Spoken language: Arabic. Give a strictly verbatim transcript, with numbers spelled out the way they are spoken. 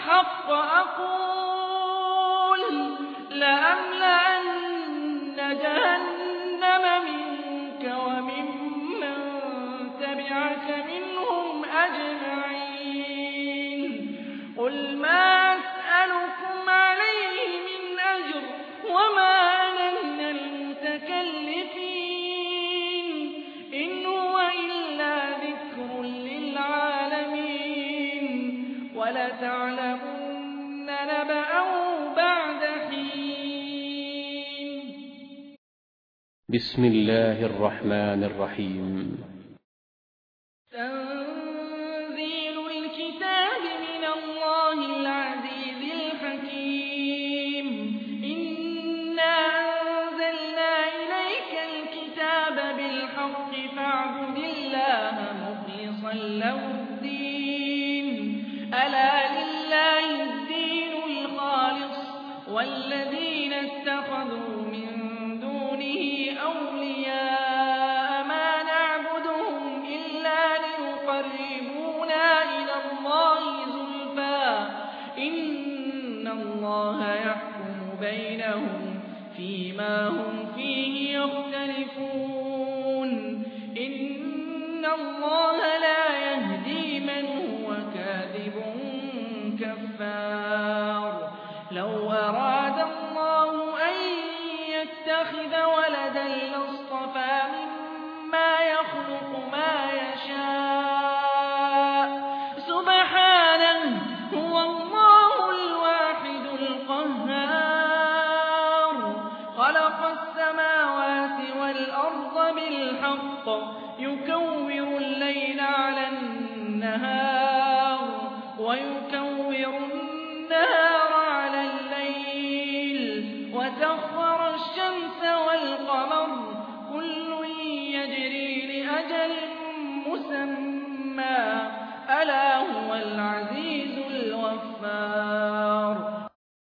الحق أقول لأملأن جهنم منك وممن تبعك منهم أجمعين قل ما أسألكم عليه من أجر وما أنا من المتكلفين إن هو إلا ذكر للعالمين ولتعلمن نبأه بعد حين. بسم الله الرحمن الرحيم. تنزيل الكتاب من الله العزيز الحكيم إنا أنزلنا إليك الكتاب بالحق فاعبد الله مخلصا له الدين ألا لله الدين الخالص والذين اتخذوا من دونه أولياء ما نعبدهم إلا ليقربونا إلى الله زلفى إن الله يحكم بينهم فيما هم فيه يختلفون إن الله لا يهدي من هو كاذب كفار لو أراد الله أن يتخذ ولدا لاصطفى مما يخلق ما يشاء سبحانه هو الله الواحد القهار خلق السماوات والأرض بالحق يكور الليل على النهار ويكور النهار على الليل وسخر الشمس والقمر كل يجري لأجل مسمى